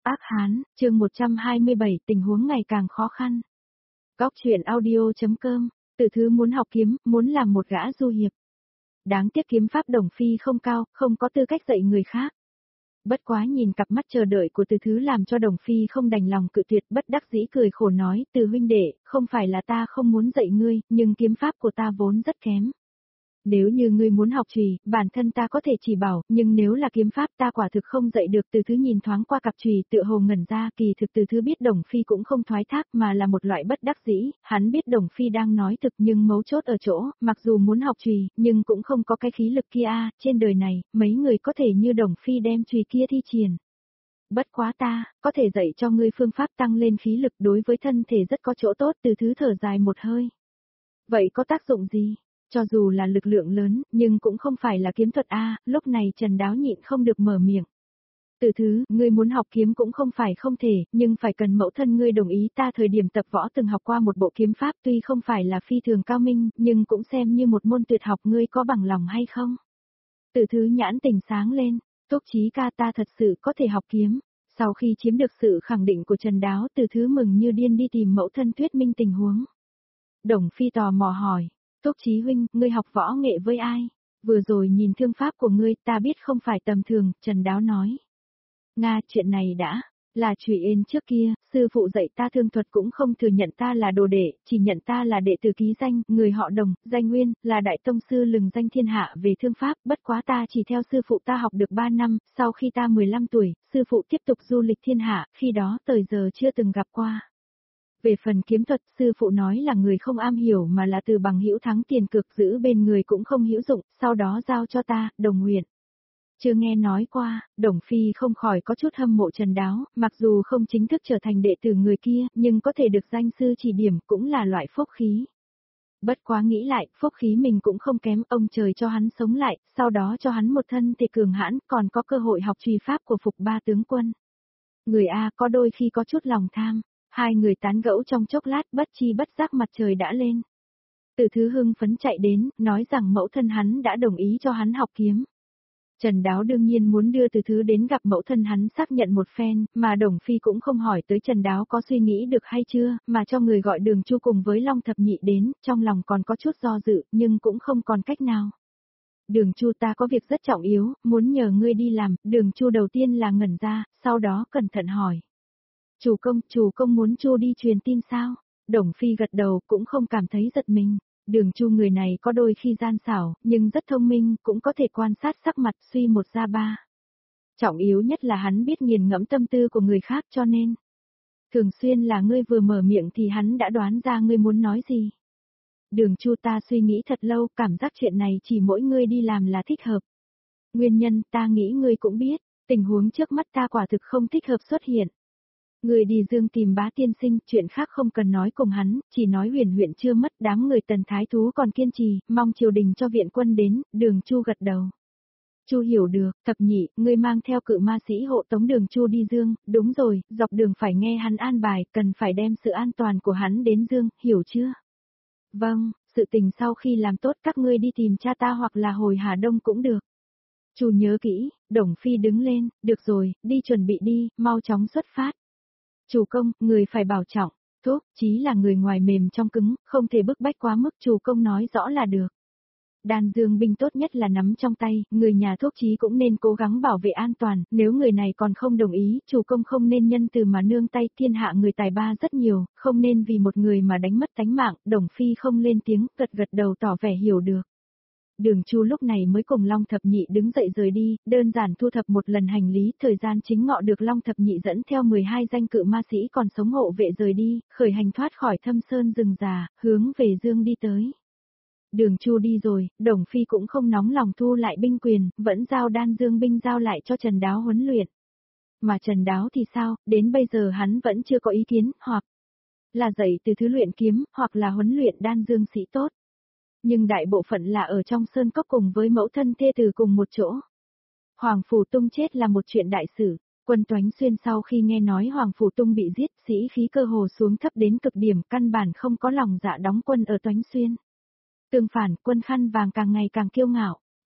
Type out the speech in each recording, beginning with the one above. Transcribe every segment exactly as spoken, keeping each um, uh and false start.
Ác Hán, chương một trăm hai mươi bảy, tình huống ngày càng khó khăn. Góc truyện audio.com, Từ Thứ muốn học kiếm, muốn làm một gã du hiệp. Đáng tiếc kiếm pháp Đồng Phi không cao, không có tư cách dạy người khác. Bất quá nhìn cặp mắt chờ đợi của Từ Thứ làm cho Đồng Phi không đành lòng cự tuyệt, bất đắc dĩ cười khổ nói, Từ huynh đệ, không phải là ta không muốn dạy ngươi, nhưng kiếm pháp của ta vốn rất kém. Nếu như ngươi muốn học chùy, bản thân ta có thể chỉ bảo, nhưng nếu là kiếm pháp ta quả thực không dạy được. Từ Thứ nhìn thoáng qua cặp chùy tựa hồ ngẩn ra, kỳ thực Từ Thứ biết Đồng Phi cũng không thoái thác mà là một loại bất đắc dĩ, hắn biết Đồng Phi đang nói thực nhưng mấu chốt ở chỗ, mặc dù muốn học chùy, nhưng cũng không có cái khí lực kia a, trên đời này, mấy người có thể như Đồng Phi đem chùy kia thi triển. Bất quá ta, có thể dạy cho ngươi phương pháp tăng lên khí lực đối với thân thể rất có chỗ tốt. Từ Thứ thở dài một hơi. Vậy có tác dụng gì? Cho dù là lực lượng lớn, nhưng cũng không phải là kiếm thuật a. Lúc này Trần Đáo nhịn không được mở miệng. Từ Thứ, ngươi muốn học kiếm cũng không phải không thể, nhưng phải cần mẫu thân ngươi đồng ý. Ta thời điểm tập võ từng học qua một bộ kiếm pháp, tuy không phải là phi thường cao minh, nhưng cũng xem như một môn tuyệt học, ngươi có bằng lòng hay không? Từ Thứ nhãn tình sáng lên, Túc Chí ca, ta thật sự có thể học kiếm. Sau khi chiếm được sự khẳng định của Trần Đáo, Từ Thứ mừng như điên đi tìm mẫu thân thuyết minh tình huống. Đồng Phi tò mò hỏi. Túc Chí huynh, ngươi học võ nghệ với ai? Vừa rồi nhìn thương pháp của ngươi, ta biết không phải tầm thường, Trần Đáo nói. Nga, chuyện này đã, là Trụy Yên trước kia, sư phụ dạy ta thương thuật cũng không thừa nhận ta là đồ đệ, chỉ nhận ta là đệ tử ký danh, người họ Đồng, danh Nguyên, là đại tông sư lừng danh thiên hạ về thương pháp, bất quá ta chỉ theo sư phụ ta học được ba năm, sau khi ta mười lăm tuổi, sư phụ tiếp tục du lịch thiên hạ, khi đó tới giờ chưa từng gặp qua. Về phần kiếm thuật, sư phụ nói là người không am hiểu mà là từ bằng hữu thắng tiền cực, giữ bên người cũng không hữu dụng, sau đó giao cho ta, Đồng Huyền. Chưa nghe nói qua, Đồng Phi không khỏi có chút hâm mộ Trần Đáo, mặc dù không chính thức trở thành đệ tử người kia, nhưng có thể được danh sư chỉ điểm cũng là loại phúc khí. Bất quá nghĩ lại, phúc khí mình cũng không kém, ông trời cho hắn sống lại, sau đó cho hắn một thân thể cường hãn, còn có cơ hội học truy pháp của Phục Ba tướng quân. Người A có đôi khi có chút lòng tham. Hai người tán gẫu trong chốc lát, bất chi bất giác mặt trời đã lên. Từ Thứ hưng phấn chạy đến, nói rằng mẫu thân hắn đã đồng ý cho hắn học kiếm. Trần Đáo đương nhiên muốn đưa Từ Thứ đến gặp mẫu thân hắn xác nhận một phen, mà Đồng Phi cũng không hỏi tới Trần Đáo có suy nghĩ được hay chưa, mà cho người gọi Đường Chu cùng với Long Thập Nhị đến, trong lòng còn có chút do dự, nhưng cũng không còn cách nào. Đường Chu, ta có việc rất trọng yếu, muốn nhờ ngươi đi làm. Đường Chu đầu tiên là ngẩn ra, sau đó cẩn thận hỏi. Chủ công, chủ công muốn Chu đi truyền tin sao? Đồng Phi gật đầu, cũng không cảm thấy giật mình. Đường Chu người này có đôi khi gian xảo, nhưng rất thông minh, cũng có thể quan sát sắc mặt, suy một ra ba. Trọng yếu nhất là hắn biết nghiền ngẫm tâm tư của người khác, cho nên thường xuyên là ngươi vừa mở miệng thì hắn đã đoán ra ngươi muốn nói gì. Đường Chu, ta suy nghĩ thật lâu, cảm giác chuyện này chỉ mỗi ngươi đi làm là thích hợp. Nguyên nhân, ta nghĩ ngươi cũng biết, tình huống trước mắt ta quả thực không thích hợp xuất hiện. Người đi Dương tìm Bá tiên sinh, chuyện khác không cần nói cùng hắn, chỉ nói Huyền huyện chưa mất, đám người Tần Thái Thú còn kiên trì, mong triều đình cho viện quân đến. Đường Chu gật đầu. Chu hiểu được. Thập Nhị, ngươi mang theo cự ma sĩ hộ tống Đường Chu đi Dương. Đúng rồi, dọc đường phải nghe hắn an bài, cần phải đem sự an toàn của hắn đến Dương, hiểu chưa? Vâng, sự tình sau khi làm tốt các ngươi đi tìm cha ta hoặc là hồi Hà Đông cũng được. Chu nhớ kỹ. Đồng Phi đứng lên, được rồi, đi chuẩn bị đi, mau chóng xuất phát. Chủ công, người phải bảo trọng. Thúc Chí là người ngoài mềm trong cứng, không thể bức bách quá mức, chủ công nói rõ là được. Đan Dương binh tốt nhất là nắm trong tay, người nhà Thúc Chí cũng nên cố gắng bảo vệ an toàn, nếu người này còn không đồng ý, chủ công không nên nhân từ mà nương tay, thiên hạ người tài ba rất nhiều, không nên vì một người mà đánh mất tánh mạng. Đồng Phi không lên tiếng, gật gật đầu tỏ vẻ hiểu được. Đường Chu lúc này mới cùng Long Thập Nhị đứng dậy rời đi, đơn giản thu thập một lần hành lý, thời gian chính ngọ được Long Thập Nhị dẫn theo mười hai danh cự ma sĩ còn sống hộ vệ rời đi, khởi hành thoát khỏi thâm sơn rừng già, hướng về Dương đi tới. Đường Chu đi rồi, Đồng Phi cũng không nóng lòng thu lại binh quyền, vẫn giao Đan Dương binh giao lại cho Trần Đáo huấn luyện. Mà Trần Đáo thì sao, đến bây giờ hắn vẫn chưa có ý kiến, hoặc là dạy Từ Thứ luyện kiếm, hoặc là huấn luyện Đan Dương sĩ tốt. Nhưng đại bộ phận là ở trong sơn cốc cùng với mẫu thân thê từ cùng một chỗ. Hoàng Phủ Tung chết là một chuyện đại sự, quân Toánh Xuyên sau khi nghe nói Hoàng Phủ Tung bị giết, sĩ khí cơ hồ xuống thấp đến cực điểm, căn bản không có lòng dạ đóng quân ở Toánh Xuyên. Tương phản, quân Khăn Vàng càng ngày càng kiêu ngạo,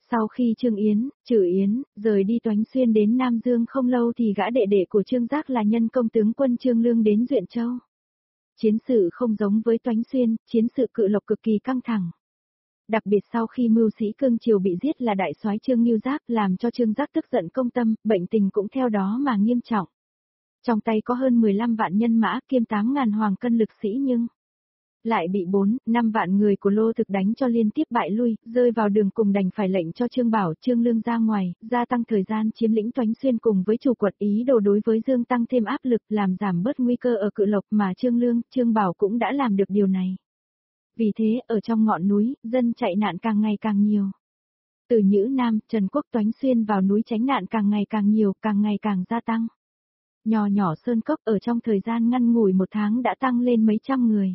Sau khi Trương Yến, Trử Yến, rời đi Toánh Xuyên đến Nam Dương không lâu thì gã đệ đệ của Trương Giác là nhân công tướng quân Trương Lương đến Duyện Châu. Chiến sự không giống với Toánh Xuyên, chiến sự Cự Lộc cực kỳ căng thẳng. Đặc biệt sau khi mưu sĩ cương triều bị giết là đại soái Trương Ngưu Giác làm cho Trương Giác tức giận công tâm, bệnh tình cũng theo đó mà nghiêm trọng. Trong tay có hơn mười lăm vạn nhân mã kiêm tám ngàn hoàng cân lực sĩ nhưng lại bị bốn, năm vạn người của Lô Thực đánh cho liên tiếp bại lui, rơi vào đường cùng đành phải lệnh cho Trương Bảo, Trương Lương ra ngoài, gia tăng thời gian chiếm lĩnh Toánh Xuyên cùng với chủ quật ý đồ đối với Dương tăng thêm áp lực làm giảm bớt nguy cơ ở Cự Lộc mà Trương Lương, Trương Bảo cũng đã làm được điều này. Vì thế, ở trong ngọn núi, dân chạy nạn càng ngày càng nhiều. Từ Nhữ Nam, Trần Quốc Toánh Xuyên vào núi tránh nạn càng ngày càng nhiều, càng ngày càng gia tăng. Nhỏ nhỏ sơn cốc ở trong thời gian ngăn ngủi một tháng đã tăng lên mấy trăm người.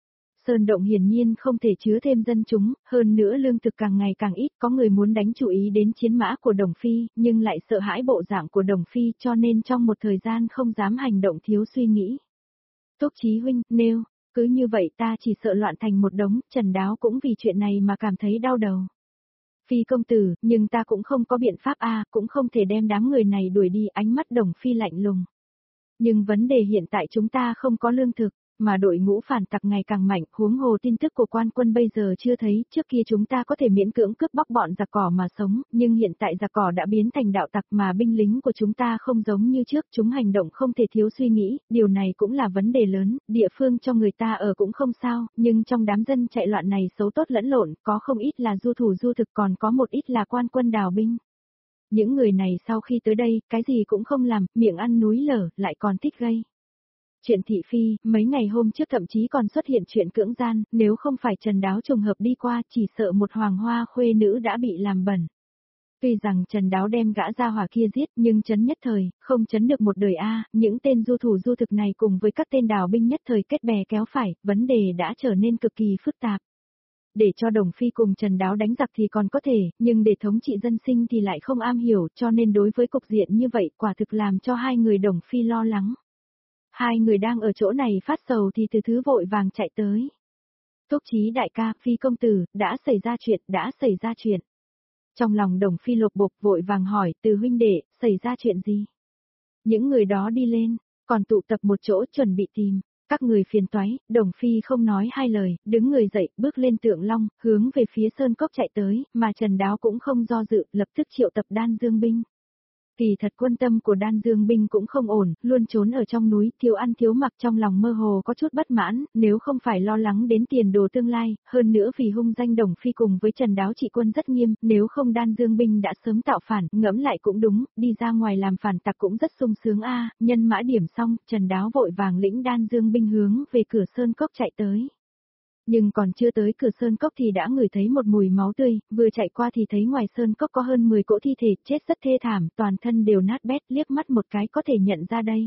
Sơn động hiển nhiên không thể chứa thêm dân chúng, hơn nữa lương thực càng ngày càng ít, có người muốn đánh chú ý đến chiến mã của Đồng Phi, nhưng lại sợ hãi bộ dạng của Đồng Phi cho nên trong một thời gian không dám hành động thiếu suy nghĩ. Túc Chí huynh, nêu, cứ như vậy ta chỉ sợ loạn thành một đống, Trần Đáo cũng vì chuyện này mà cảm thấy đau đầu. Phi công tử, nhưng ta cũng không có biện pháp a, cũng không thể đem đám người này đuổi đi, ánh mắt Đồng Phi lạnh lùng. Nhưng vấn đề hiện tại chúng ta không có lương thực, mà đội ngũ phản tặc ngày càng mạnh, huống hồ tin tức của quan quân bây giờ chưa thấy, trước kia chúng ta có thể miễn cưỡng cướp bóc bọn giặc cỏ mà sống, nhưng hiện tại giặc cỏ đã biến thành đạo tặc mà binh lính của chúng ta không giống như trước, chúng hành động không thể thiếu suy nghĩ, điều này cũng là vấn đề lớn, địa phương cho người ta ở cũng không sao, nhưng trong đám dân chạy loạn này xấu tốt lẫn lộn, có không ít là du thủ du thực còn có một ít là quan quân đào binh. Những người này sau khi tới đây, cái gì cũng không làm, miệng ăn núi lở, lại còn thích gây chuyện thị phi, mấy ngày hôm trước thậm chí còn xuất hiện chuyện cưỡng gian, nếu không phải Trần Đáo trùng hợp đi qua chỉ sợ một hoàng hoa khuê nữ đã bị làm bẩn. Tuy rằng Trần Đáo đem gã gia hỏa kia giết nhưng chấn nhất thời, không chấn được một đời a, những tên du thủ du thực này cùng với các tên đào binh nhất thời kết bè kéo phải, vấn đề đã trở nên cực kỳ phức tạp. Để cho Đồng Phi cùng Trần Đáo đánh giặc thì còn có thể, nhưng để thống trị dân sinh thì lại không am hiểu, cho nên đối với cục diện như vậy quả thực làm cho hai người Đồng Phi lo lắng. Hai người đang ở chỗ này phát sầu thì Từ Thứ vội vàng chạy tới. Túc Chí đại ca, Phi công tử, đã xảy ra chuyện, đã xảy ra chuyện. Trong lòng Đồng Phi lột bột vội vàng hỏi, Từ huynh đệ, xảy ra chuyện gì? Những người đó đi lên, còn tụ tập một chỗ chuẩn bị tìm. Các người phiền toái, Đồng Phi không nói hai lời, đứng người dậy, bước lên Tượng Long, hướng về phía sơn cốc chạy tới, mà Trần Đáo cũng không do dự, lập tức triệu tập Đan Dương binh. Kỳ thật quân tâm của Đan Dương binh cũng không ổn, luôn trốn ở trong núi, thiếu ăn thiếu mặc, trong lòng mơ hồ có chút bất mãn, nếu không phải lo lắng đến tiền đồ tương lai, hơn nữa vì hung danh Đồng Phi cùng với Trần Đáo trị quân rất nghiêm, nếu không Đan Dương binh đã sớm tạo phản, ngẫm lại cũng đúng, đi ra ngoài làm phản tặc cũng rất sung sướng a. Nhân mã điểm xong, Trần Đáo vội vàng lĩnh Đan Dương binh hướng về cửa sơn cốc chạy tới. Nhưng còn chưa tới cửa sơn cốc thì đã ngửi thấy một mùi máu tươi, vừa chạy qua thì thấy ngoài sơn cốc có hơn mười cỗ thi thể chết rất thê thảm, toàn thân đều nát bét, liếc mắt một cái có thể nhận ra đây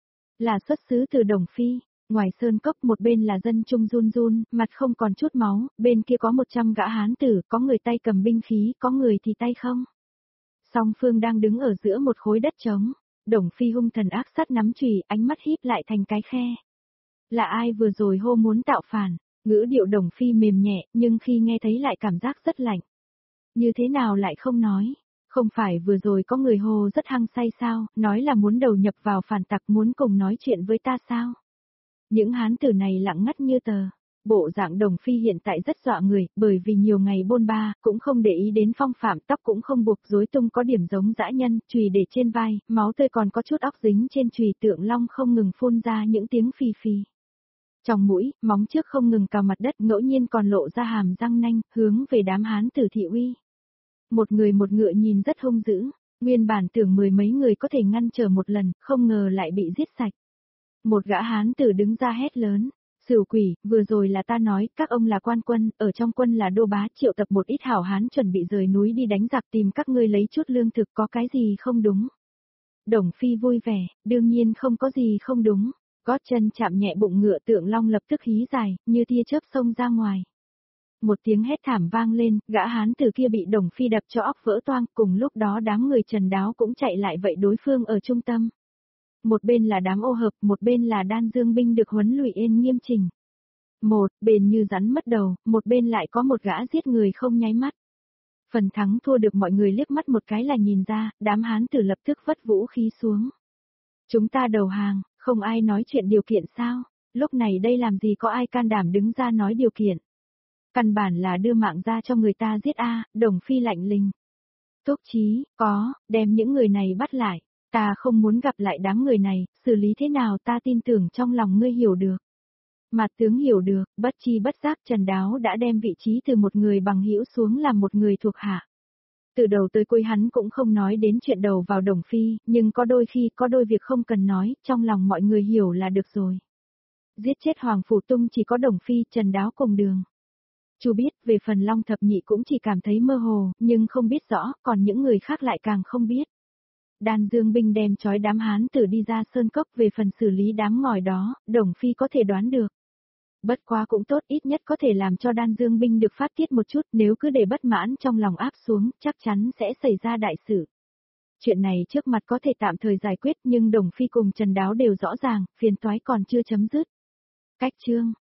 là xuất xứ từ Đồng Phi. Ngoài sơn cốc một bên là dân trung run run, mặt không còn chút máu, bên kia có một trăm gã hán tử, có người tay cầm binh khí, có người thì tay không. Song phương đang đứng ở giữa một khối đất trống, Đồng Phi hung thần ác sát nắm chùy, ánh mắt híp lại thành cái khe. Là ai vừa rồi hô muốn tạo phản? Ngữ điệu Đồng Phi mềm nhẹ, nhưng khi nghe thấy lại cảm giác rất lạnh. Như thế nào lại không nói? Không phải vừa rồi có người hô rất hăng say sao, nói là muốn đầu nhập vào phản tặc, muốn cùng nói chuyện với ta sao? Những hán tử này lặng ngắt như tờ. Bộ dạng Đồng Phi hiện tại rất dọa người, bởi vì nhiều ngày bôn ba, cũng không để ý đến phong phạm, tóc cũng không buộc rối tung có điểm giống dã nhân, chùy để trên vai, máu tươi còn có chút óc dính trên chùy, Tượng Long không ngừng phun ra những tiếng phì phì. Trong mũi, móng trước không ngừng cào mặt đất, ngẫu nhiên còn lộ ra hàm răng nanh, hướng về đám hán tử thị uy. Một người một ngựa nhìn rất hung dữ, nguyên bản tưởng mười mấy người có thể ngăn trở một lần, không ngờ lại bị giết sạch. Một gã hán tử đứng ra hét lớn, Sửu quỷ, vừa rồi là ta nói, các ông là quan quân, ở trong quân là đô bá, triệu tập một ít hảo hán chuẩn bị rời núi đi đánh giặc tìm các ngươi lấy chút lương thực, có cái gì không đúng. Đồng Phi vui vẻ, đương nhiên không có gì không đúng. Gót chân chạm nhẹ bụng ngựa, Tượng Long lập tức hí dài, như tia chớp xông ra ngoài. Một tiếng hét thảm vang lên, gã hán từ kia bị Đồng Phi đập cho óc vỡ toang, cùng lúc đó đám người Trần Đáo cũng chạy lại vậy đối phương ở trung tâm. Một bên là đám ô hợp, một bên là Đan Dương binh được huấn luyện yên nghiêm chỉnh. Một bên như rắn mất đầu, một bên lại có một gã giết người không nháy mắt. Phần thắng thua được mọi người liếc mắt một cái là nhìn ra, đám hán tử lập tức vất vũ khí xuống. Chúng ta đầu hàng, không ai nói chuyện điều kiện sao? Lúc này đây làm gì có ai can đảm đứng ra nói điều kiện. Căn bản là đưa mạng ra cho người ta giết a, Đồng Phi lạnh lình. Túc Chí, có, đem những người này bắt lại. Ta không muốn gặp lại đám người này, xử lý thế nào ta tin tưởng trong lòng ngươi hiểu được. Mạt tướng hiểu được, bất chi bất giác Trần Đáo đã đem vị trí từ một người bằng hữu xuống làm một người thuộc hạ. Từ đầu tới cuối hắn cũng không nói đến chuyện đầu vào Đồng Phi, nhưng có đôi khi có đôi việc không cần nói, trong lòng mọi người hiểu là được rồi. Giết chết Hoàng Phủ Tung chỉ có Đồng Phi, Trần Đáo cùng đường. Chu biết về phần Long Thập Nhị cũng chỉ cảm thấy mơ hồ, nhưng không biết rõ, còn những người khác lại càng không biết. Đan Dương binh đem trói đám hán tử đi ra sơn cốc, về phần xử lý đám ngòi đó, Đồng Phi có thể đoán được. Bất quá cũng tốt, ít nhất có thể làm cho Đan Dương binh được phát tiết một chút, nếu cứ để bất mãn trong lòng áp xuống, chắc chắn sẽ xảy ra đại sự. Chuyện này trước mặt có thể tạm thời giải quyết, nhưng Đồng Phi cùng Trần Đáo đều rõ ràng, phiền toái còn chưa chấm dứt. Cách chương